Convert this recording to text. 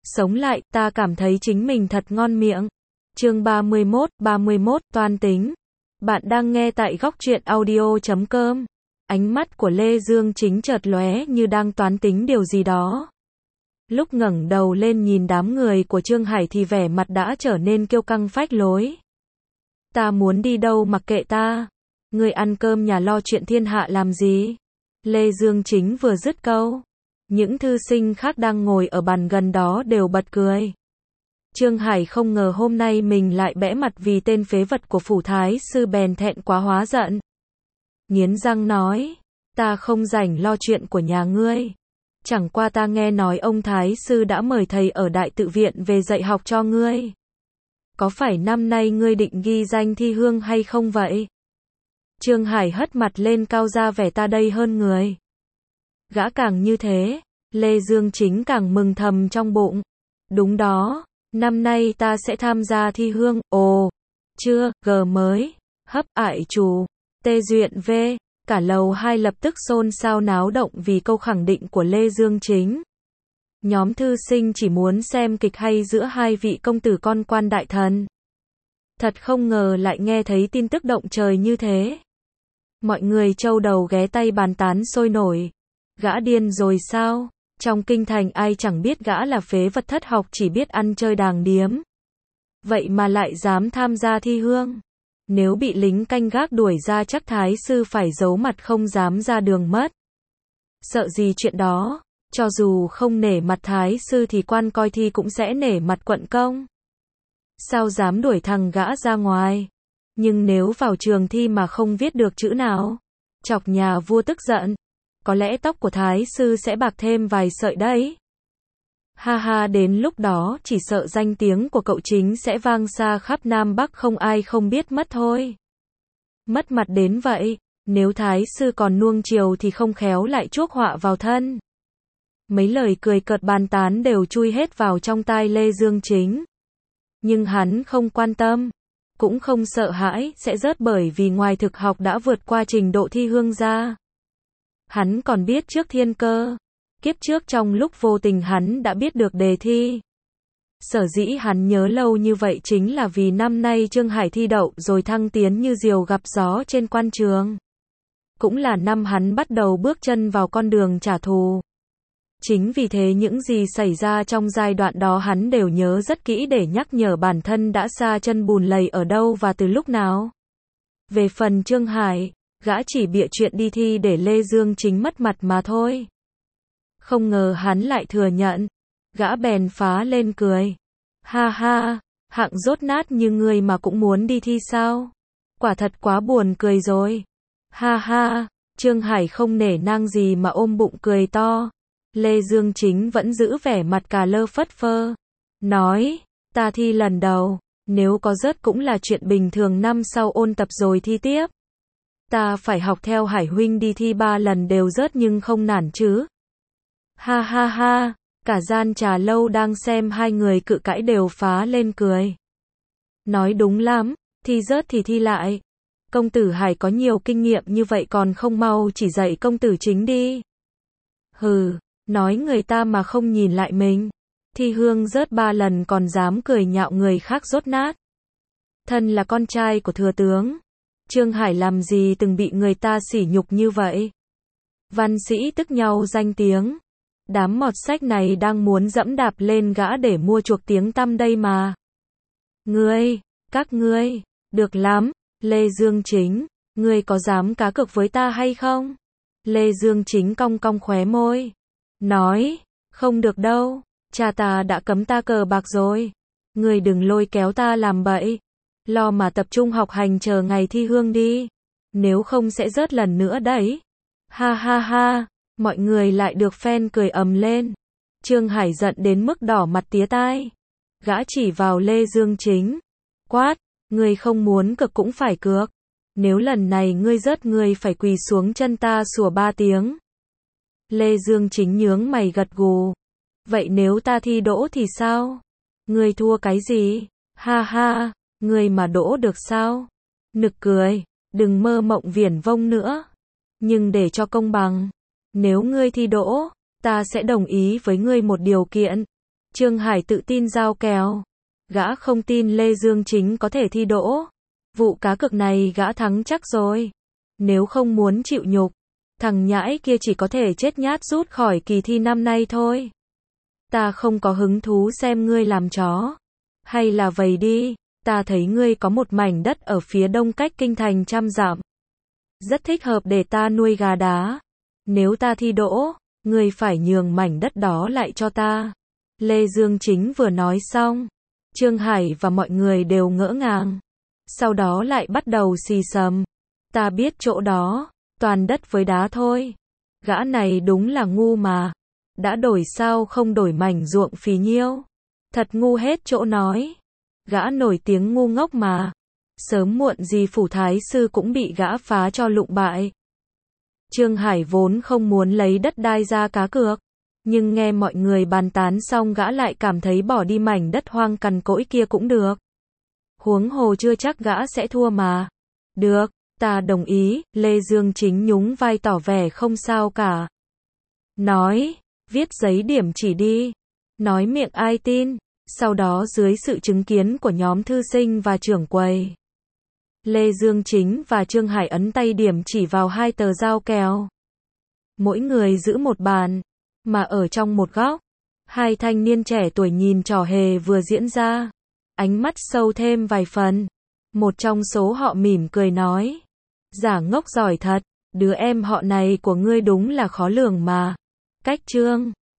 Sống lại, ta cảm thấy chính mình thật ngon miệng. Chương 31, toan tính. Bạn đang nghe tại góc truyện audio.com. Ánh mắt của Lê Dương Chính chợt lóe như đang toán tính điều gì đó. Lúc ngẩng đầu lên nhìn đám người của Trương Hải thì vẻ mặt đã trở nên kiêu căng phách lối. Ta muốn đi đâu mặc kệ ta. Ngươi ăn cơm nhà lo chuyện thiên hạ làm gì? Lê Dương Chính vừa dứt câu. Những thư sinh khác đang ngồi ở bàn gần đó đều bật cười. Trương Hải không ngờ hôm nay mình lại bẽ mặt vì tên phế vật của phủ thái sư, bèn thẹn quá hóa giận. Nghiến răng nói, ta không rảnh lo chuyện của nhà ngươi. Chẳng qua ta nghe nói ông thái sư đã mời thầy ở đại tự viện về dạy học cho ngươi. Có phải năm nay ngươi định ghi danh thi hương hay không vậy? Trương Hải hất mặt lên cao ra vẻ ta đây hơn người. Gã càng như thế, Lê Dương Chính càng mừng thầm trong bụng. Đúng đó, năm nay ta sẽ tham gia thi hương. Ồ, chưa, mới, hấp ải chủ, tê duyện v. Cả lầu 2 lập tức xôn xao náo động vì câu khẳng định của Lê Dương Chính. Nhóm thư sinh chỉ muốn xem kịch hay giữa hai vị công tử con quan đại thần. Thật không ngờ lại nghe thấy tin tức động trời như thế. Mọi người châu đầu ghé tay bàn tán sôi nổi. Gã điên rồi sao? Trong kinh thành ai chẳng biết gã là phế vật thất học, chỉ biết ăn chơi đàng điếm. Vậy mà lại dám tham gia thi hương. Nếu bị lính canh gác đuổi ra chắc thái sư phải giấu mặt không dám ra đường mất. Sợ gì chuyện đó, cho dù không nể mặt thái sư thì quan coi thi cũng sẽ nể mặt quận công. Sao dám đuổi thằng gã ra ngoài? Nhưng nếu vào trường thi mà không viết được chữ nào, chọc nhà vua tức giận, có lẽ tóc của thái sư sẽ bạc thêm vài sợi đấy. Ha ha, đến lúc đó chỉ sợ danh tiếng của cậu Chính sẽ vang xa khắp Nam Bắc, không ai không biết mất thôi. Mất mặt đến vậy, nếu thái sư còn nuông chiều thì không khéo lại chuốc họa vào thân. Mấy lời cười cợt bàn tán đều chui hết vào trong tai Lê Dương Chính. Nhưng hắn không quan tâm, cũng không sợ hãi sẽ rớt, bởi vì ngoài thực học đã vượt qua trình độ thi hương ra. Hắn còn biết trước thiên cơ. Kiếp trước trong lúc vô tình hắn đã biết được đề thi. Sở dĩ hắn nhớ lâu như vậy chính là vì năm nay Trương Hải thi đậu rồi thăng tiến như diều gặp gió trên quan trường. Cũng là năm hắn bắt đầu bước chân vào con đường trả thù. Chính vì thế những gì xảy ra trong giai đoạn đó hắn đều nhớ rất kỹ để nhắc nhở bản thân đã sa chân bùn lầy ở đâu và từ lúc nào. Về phần Trương Hải, gã chỉ bịa chuyện đi thi để Lê Dương Chính mất mặt mà thôi. Không ngờ hắn lại thừa nhận. Gã bèn phá lên cười. Ha ha, hạng dốt nát như ngươi mà cũng muốn đi thi sao? Quả thật quá buồn cười rồi. Ha ha, Trương Hải không nể nang gì mà ôm bụng cười to. Lê Dương Chính vẫn giữ vẻ mặt cà lơ phất phơ. Nói, ta thi lần đầu, nếu có rớt cũng là chuyện bình thường, năm sau ôn tập rồi thi tiếp. Ta phải học theo Hải huynh đi thi 3 lần đều rớt nhưng không nản chứ. Ha ha ha, cả gian trà lâu đang xem hai người cự cãi đều phá lên cười. Nói đúng lắm, thi rớt thì thi lại. Công tử Hải có nhiều kinh nghiệm như vậy còn không mau chỉ dạy công tử Chính đi. Hừ, nói người ta mà không nhìn lại mình. Thi hương rớt 3 lần còn dám cười nhạo người khác dốt nát. Thân là con trai của thừa tướng, Trương Hải làm gì từng bị người ta sỉ nhục như vậy. Văn sĩ tức nhau danh tiếng. Đám mọt sách này đang muốn dẫm đạp lên gã để mua chuộc tiếng tăm đây mà. Ngươi, các ngươi, được lắm, Lê Dương Chính, ngươi có dám cá cược với ta hay không? Lê Dương Chính cong cong khóe môi. Nói, không được đâu, cha ta đã cấm ta cờ bạc rồi. Ngươi đừng lôi kéo ta làm bậy. Lo mà tập trung học hành chờ ngày thi hương đi. Nếu không sẽ rớt lần nữa đấy. Ha ha ha. Mọi người lại được phen cười ầm lên. Trương Hải giận đến mức đỏ mặt tía tai. Gã chỉ vào Lê Dương Chính. Quát, ngươi không muốn cược cũng phải cược. Nếu lần này ngươi rớt ngươi phải quỳ xuống chân ta sủa 3 tiếng. Lê Dương Chính nhướng mày gật gù. Vậy nếu ta thi đỗ thì sao? Ngươi thua cái gì? Ha ha, ngươi mà đỗ được sao? Nực cười, đừng mơ mộng viển vông nữa. Nhưng để cho công bằng, nếu ngươi thi đỗ, ta sẽ đồng ý với ngươi một điều kiện. Trương Hải tự tin giao kèo. Gã không tin Lê Dương Chính có thể thi đỗ. Vụ cá cược này gã thắng chắc rồi. Nếu không muốn chịu nhục, thằng nhãi kia chỉ có thể chết nhát rút khỏi kỳ thi năm nay thôi. Ta không có hứng thú xem ngươi làm chó. Hay là vậy đi, ta thấy ngươi có một mảnh đất ở phía đông cách kinh thành 100 dặm. Rất thích hợp để ta nuôi gà đá. Nếu ta thi đỗ, ngươi phải nhường mảnh đất đó lại cho ta. Lê Dương Chính vừa nói xong, Trương Hải và mọi người đều ngỡ ngàng. Sau đó lại bắt đầu xì xầm. Ta biết chỗ đó, toàn đất với đá thôi. Gã này đúng là ngu mà. Đã đổi sao không đổi mảnh ruộng phì nhiêu. Thật ngu hết chỗ nói. Gã nổi tiếng ngu ngốc mà. Sớm muộn gì phủ thái sư cũng bị gã phá cho lụng bại. Trương Hải vốn không muốn lấy đất đai ra cá cược. Nhưng nghe mọi người bàn tán xong gã lại cảm thấy bỏ đi mảnh đất hoang cằn cỗi kia cũng được. Huống hồ chưa chắc gã sẽ thua mà. Được, ta đồng ý, Lê Dương Chính nhún vai tỏ vẻ không sao cả. Nói, viết giấy điểm chỉ đi. Nói miệng ai tin. Sau đó dưới sự chứng kiến của nhóm thư sinh và trưởng quầy, Lê Dương Chính và Trương Hải ấn tay điểm chỉ vào 2 tờ giao kèo. Mỗi người giữ một bàn, mà ở trong một góc, 2 thanh niên trẻ tuổi nhìn trò hề vừa diễn ra, ánh mắt sâu thêm vài phần. Một trong số họ mỉm cười nói, giả ngốc giỏi thật, đứa em họ này của ngươi đúng là khó lường mà. Cách Trương